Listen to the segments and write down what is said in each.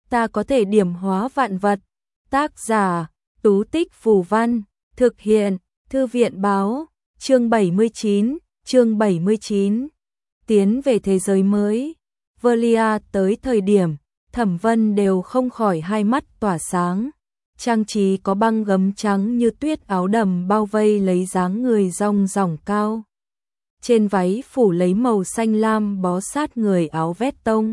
ta có thể điểm hóa vạn vật. Tác giả, Tú Tích Phù Văn, thực hiện, Thư viện Báo, chương 79, tiến về thế giới mới. Valia tới thời điểm, Thẩm Vân đều không khỏi hai mắt tỏa sáng. Trang trí có băng gấm trắng như tuyết, áo đầm bao vây lấy dáng người rong ròng cao. Trên váy phủ lấy màu xanh lam bó sát người áo vét tông.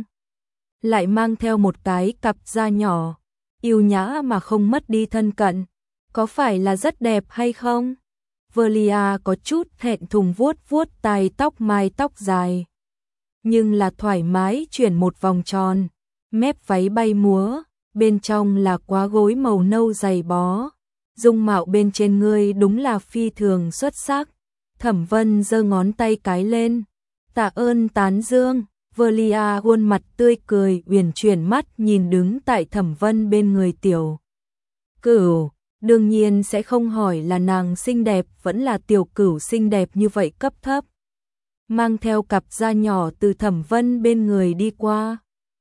Lại mang theo một cái cặp da nhỏ, yêu nhã mà không mất đi thân cận. Có phải là rất đẹp hay không? Valia có chút thẹn thùng vuốt vuốt tai tóc mai tóc dài. Nhưng là thoải mái chuyển một vòng tròn, mép váy bay múa, bên trong là quá gối màu nâu dày bó. Dung mạo bên trên ngươi đúng là phi thường xuất sắc. Thẩm Vân giơ ngón tay cái lên. Tạ ơn tán dương. Valia khuôn mặt tươi cười uyển chuyển, mắt nhìn đứng tại Thẩm Vân bên người Tiểu Cửu. Đương nhiên sẽ không hỏi là nàng xinh đẹp vẫn là Tiểu Cửu xinh đẹp như vậy cấp thấp. Mang theo cặp da nhỏ từ Thẩm Vân bên người đi qua.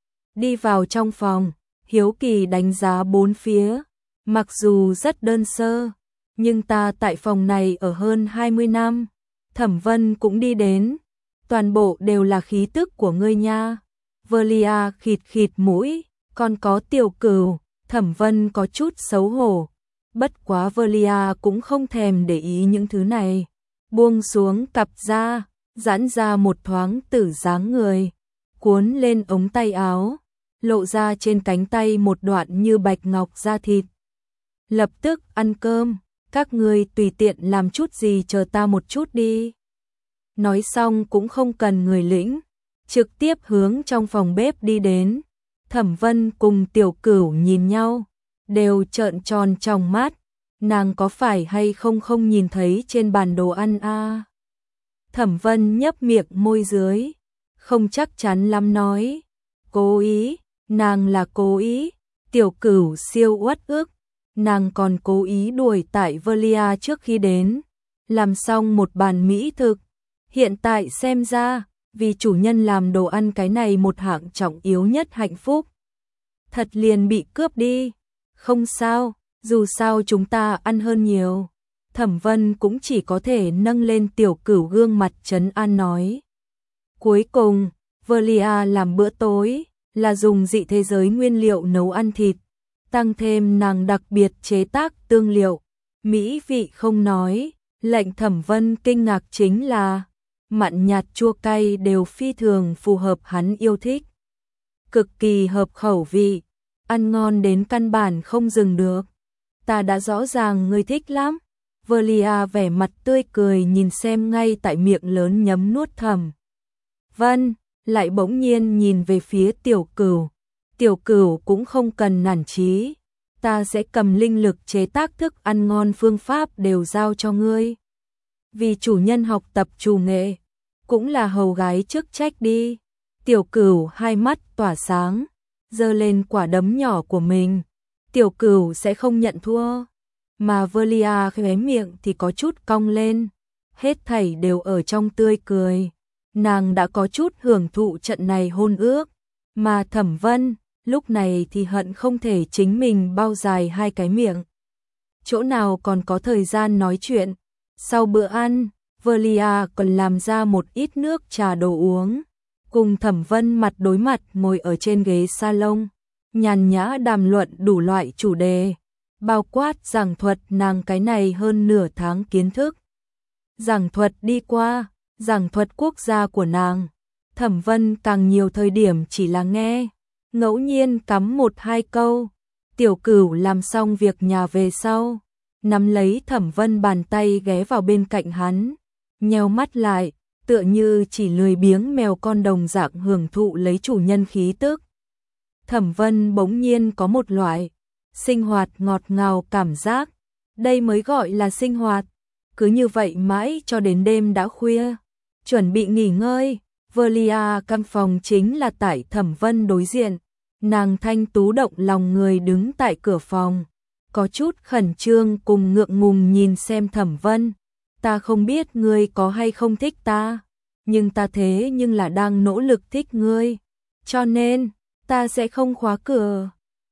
Đi vào trong phòng, hiếu kỳ đánh giá bốn phía. Mặc dù rất đơn sơ, nhưng ta tại phòng này ở hơn 20 năm. Thẩm Vân cũng đi đến. Toàn bộ đều là khí tức của ngươi nha. Valia khịt khịt mũi, còn có Tiểu Cửu. Thẩm Vân có chút xấu hổ. Bất quá Valia cũng không thèm để ý những thứ này. Buông xuống cặp da, giãn ra một thoáng tử dáng người, cuốn lên ống tay áo, lộ ra trên cánh tay một đoạn như bạch ngọc da thịt. Lập tức ăn cơm, các ngươi tùy tiện làm chút gì chờ ta một chút đi. Nói xong cũng không cần người lĩnh, trực tiếp hướng trong phòng bếp đi đến. Thẩm Vân cùng Tiểu Cửu nhìn nhau, đều trợn tròn tròng mắt. Nàng có phải hay không nhìn thấy trên bàn đồ ăn a? Thẩm Vân nhấp miệng môi dưới, không chắc chắn lắm nói. Cố ý, nàng là cố ý. Tiểu Cửu siêu uất ức, nàng còn cố ý đuổi tại Valia trước khi đến, làm xong một bàn mỹ thực. Hiện tại xem ra, vì chủ nhân làm đồ ăn cái này một hạng trọng yếu nhất hạnh phúc. Thật liền bị cướp đi. Không sao, dù sao chúng ta ăn hơn nhiều. Thẩm Vân cũng chỉ có thể nâng lên Tiểu Cửu gương mặt trấn an nói. Cuối cùng, Valia làm bữa tối, là dùng dị thế giới nguyên liệu nấu ăn thịt, tăng thêm nàng đặc biệt chế tác tương liệu. Mỹ vị không nói, lệnh Thẩm Vân kinh ngạc chính là mặn nhạt chua cay đều phi thường phù hợp hắn yêu thích. Cực kỳ hợp khẩu vị, ăn ngon đến căn bản không dừng được. Ta đã rõ ràng ngươi thích lắm. Valia vẻ mặt tươi cười nhìn xem ngay tại miệng lớn nhấm nuốt Thẩm Vân, lại bỗng nhiên nhìn về phía Tiểu Cửu. Tiểu Cửu cũng không cần nản chí, ta sẽ cầm linh lực chế tác thức ăn ngon, phương pháp đều giao cho ngươi. Vì chủ nhân học tập chủ nghệ, cũng là hầu gái chức trách đi. Tiểu Cửu hai mắt tỏa sáng, giơ lên quả đấm nhỏ của mình. Tiểu Cửu sẽ không nhận thua. Mà Valia khóe miệng thì có chút cong lên. Hết thảy đều ở trong tươi cười. Nàng đã có chút hưởng thụ trận này hôn ước. Mà Thẩm Vân, lúc này thì hận không thể chính mình bao dài hai cái miệng. Chỗ nào còn có thời gian nói chuyện. Sau bữa ăn, Valia còn làm ra một ít nước trà đồ uống. Cùng Thẩm Vân mặt đối mặt ngồi ở trên ghế salon, nhàn nhã đàm luận đủ loại chủ đề, bao quát giảng thuật nàng cái này hơn nửa tháng kiến thức. Giảng thuật đi qua, giảng thuật quốc gia của nàng. Thẩm Vân càng nhiều thời điểm chỉ là nghe, ngẫu nhiên cắm một hai câu. Tiểu Cửu làm xong việc nhà về sau, nắm lấy Thẩm Vân bàn tay ghé vào bên cạnh hắn, nheo mắt lại, tựa như chỉ lười biếng mèo con đồng dạng hưởng thụ lấy chủ nhân khí tức. Thẩm Vân bỗng nhiên có một loại sinh hoạt ngọt ngào cảm giác. Đây mới gọi là sinh hoạt. Cứ như vậy mãi cho đến đêm đã khuya, chuẩn bị nghỉ ngơi. Valia căn phòng chính là tại Thẩm Vân đối diện. Nàng thanh tú động lòng người đứng tại cửa phòng, có chút khẩn trương cùng ngượng ngùng nhìn xem Thẩm Vân. Ta không biết ngươi có hay không thích ta, nhưng ta thế nhưng là đang nỗ lực thích ngươi, cho nên ta sẽ không khóa cửa.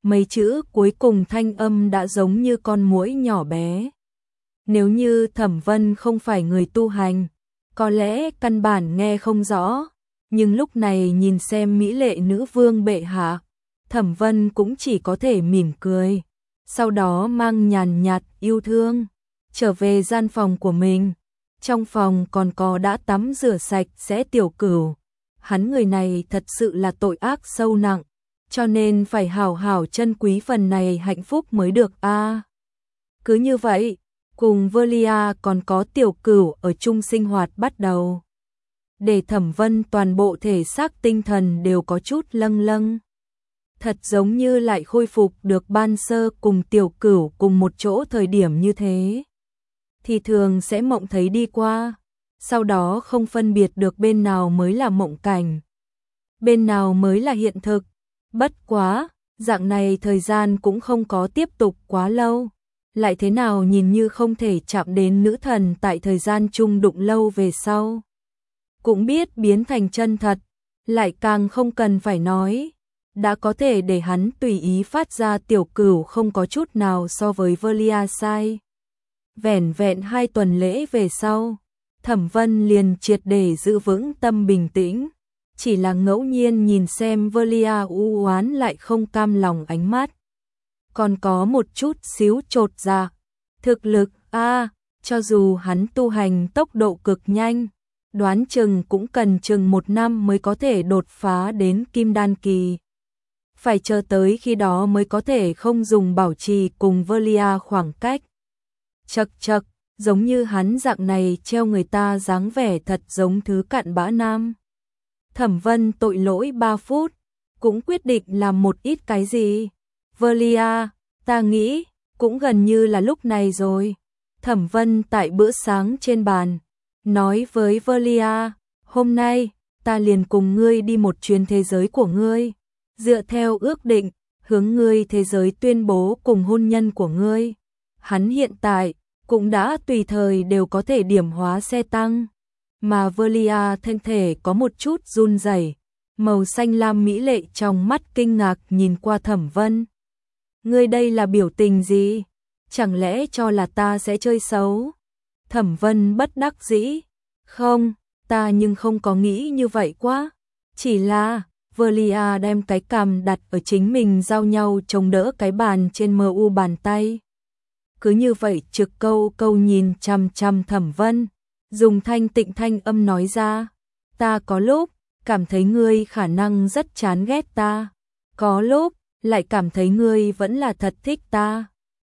mấy chữ cuối cùng thanh âm đã giống như con muỗi nhỏ bé. Nếu như Thẩm Vân không phải người tu hành, có lẽ căn bản nghe không rõ, nhưng lúc này nhìn xem mỹ lệ nữ vương bệ hạ, Thẩm Vân cũng chỉ có thể mỉm cười, sau đó mang nhàn nhạt yêu thương, trở về gian phòng của mình. Trong phòng còn có đã tắm rửa sạch sẽ Tiểu Cửu. Hắn người này thật sự là tội ác sâu nặng, cho nên phải hảo hảo trân quý phần này hạnh phúc mới được a. Cứ như vậy, cùng Velia còn có Tiểu Cửu ở chung sinh hoạt bắt đầu. Để Thẩm Vân toàn bộ thể xác tinh thần đều có chút lâng lâng. Thật giống như lại khôi phục được ban sơ cùng Tiểu Cửu cùng một chỗ thời điểm như thế. Thì thường sẽ mộng thấy đi qua, sau đó không phân biệt được bên nào mới là mộng cảnh, bên nào mới là hiện thực. Bất quá, dạng này thời gian cũng không có tiếp tục quá lâu, lại thế nào nhìn như không thể chạm đến nữ thần tại thời gian chung đụng lâu về sau. Cũng biết biến thành chân thật, lại càng không cần phải nói, đã có thể để hắn tùy ý phát ra. Tiểu Cửu không có chút nào so với Velia sai. Vẻn vẹn 2 tuần lễ về sau, Thẩm Vân liền triệt để giữ vững tâm bình tĩnh, chỉ là ngẫu nhiên nhìn xem Velia u oán lại không cam lòng ánh mắt. Còn có một chút xíu chột dạ. Thực lực cho dù hắn tu hành tốc độ cực nhanh, đoán chừng cũng cần chừng 1 năm mới có thể đột phá đến Kim Đan kỳ. Phải chờ tới khi đó mới có thể không dùng bảo trì cùng Velia khoảng cách. Chậc chậc, giống như hắn dạng này treo người ta dáng vẻ thật giống thứ cặn bã nam. Thẩm Vân tội lỗi 3 phút, cũng quyết định làm một ít cái gì. Velia, ta nghĩ, cũng gần như là lúc này rồi. Thẩm Vân tại bữa sáng trên bàn, nói với Velia, hôm nay, ta liền cùng ngươi đi một chuyến thế giới của ngươi. Dựa theo ước định, hướng ngươi thế giới tuyên bố cùng hôn nhân của ngươi. Hắn hiện tại cũng đã tùy thời đều có thể điểm hóa xe tăng, mà Velia thân thể có một chút run rẩy, màu xanh lam mỹ lệ trong mắt kinh ngạc nhìn qua Thẩm Vân. Ngươi đây là biểu tình gì? Chẳng lẽ cho là ta sẽ chơi xấu? Thẩm Vân bất đắc dĩ, không, ta nhưng không có nghĩ như vậy quá, chỉ là Velia đem cái cằm đặt ở chính mình giao nhau chống đỡ cái bàn trên mu bàn tay. Cứ như vậy trực câu câu nhìn chằm chằm Thẩm Vân, dùng thanh tịnh thanh âm nói ra, ta có lúc cảm thấy ngươi khả năng rất chán ghét ta, có lúc lại cảm thấy ngươi vẫn là thật thích ta.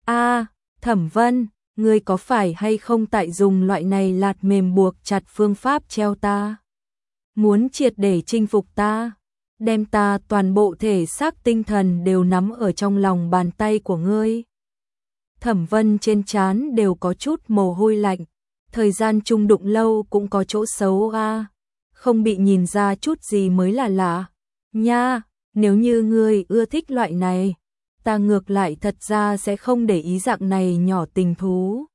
Thẩm Vân, ngươi có phải hay không tại dùng loại này lạt mềm buộc chặt phương pháp treo ta? Muốn triệt để chinh phục ta, đem ta toàn bộ thể xác tinh thần đều nắm ở trong lòng bàn tay của ngươi. Thẩm Vân trên trán đều có chút mồ hôi lạnh, thời gian chung đụng lâu cũng có chỗ xấu không bị nhìn ra chút gì mới là lạ. Nha, nếu như ngươi ưa thích loại này, ta ngược lại thật ra sẽ không để ý dạng này nhỏ tình thú.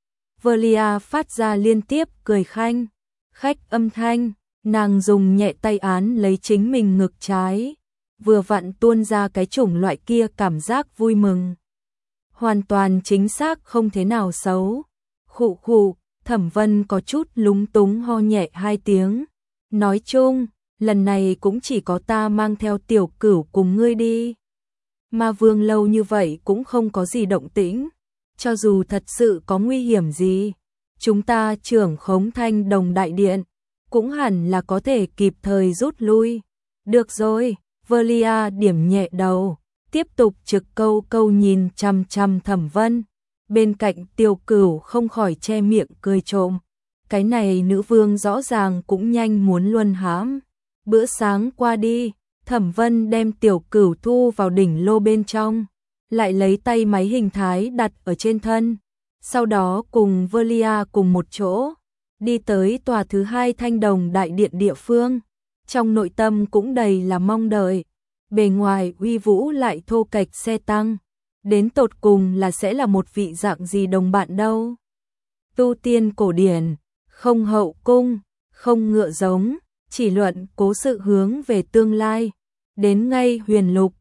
Velia phát ra liên tiếp cười khanh, khách âm thanh, nàng dùng nhẹ tay án lấy chính mình ngực trái, vừa vặn tuôn ra cái chủng loại kia cảm giác vui mừng. Hoàn toàn chính xác không thế nào xấu. Khụ khụ, Thẩm Vân có chút lúng túng ho nhẹ 2 tiếng. Nói chung, lần này cũng chỉ có ta mang theo Tiểu Cửu cùng ngươi đi. Ma Vương lâu như vậy cũng không có gì động tĩnh. Cho dù thật sự có nguy hiểm gì, chúng ta trưởng khống Thanh Đồng Đại Điện, cũng hẳn là có thể kịp thời rút lui. Được rồi, Velia điểm nhẹ đầu, tiếp tục trực câu câu nhìn chằm chằm Thẩm Vân. Bên cạnh Tiểu Cửu không khỏi che miệng cười trộm. Cái này nữ vương rõ ràng cũng nhanh muốn luân hãm. Bữa sáng qua đi, Thẩm Vân đem Tiểu Cửu thu vào đỉnh lô bên trong, lại lấy tay máy hình thái đặt ở trên thân. Sau đó cùng Velia cùng một chỗ, đi tới tòa thứ 2 Thanh Đồng Đại Điện địa phương. Trong nội tâm cũng đầy là mong đợi. Bề ngoài uy vũ lại thô kệch xe tăng, đến tột cùng là sẽ là một vị dạng gì đồng bạn đâu. Tu tiên cổ điển, không hậu cung, không ngựa giống, chỉ luận cố sự hướng về tương lai. Đến ngay huyền lục,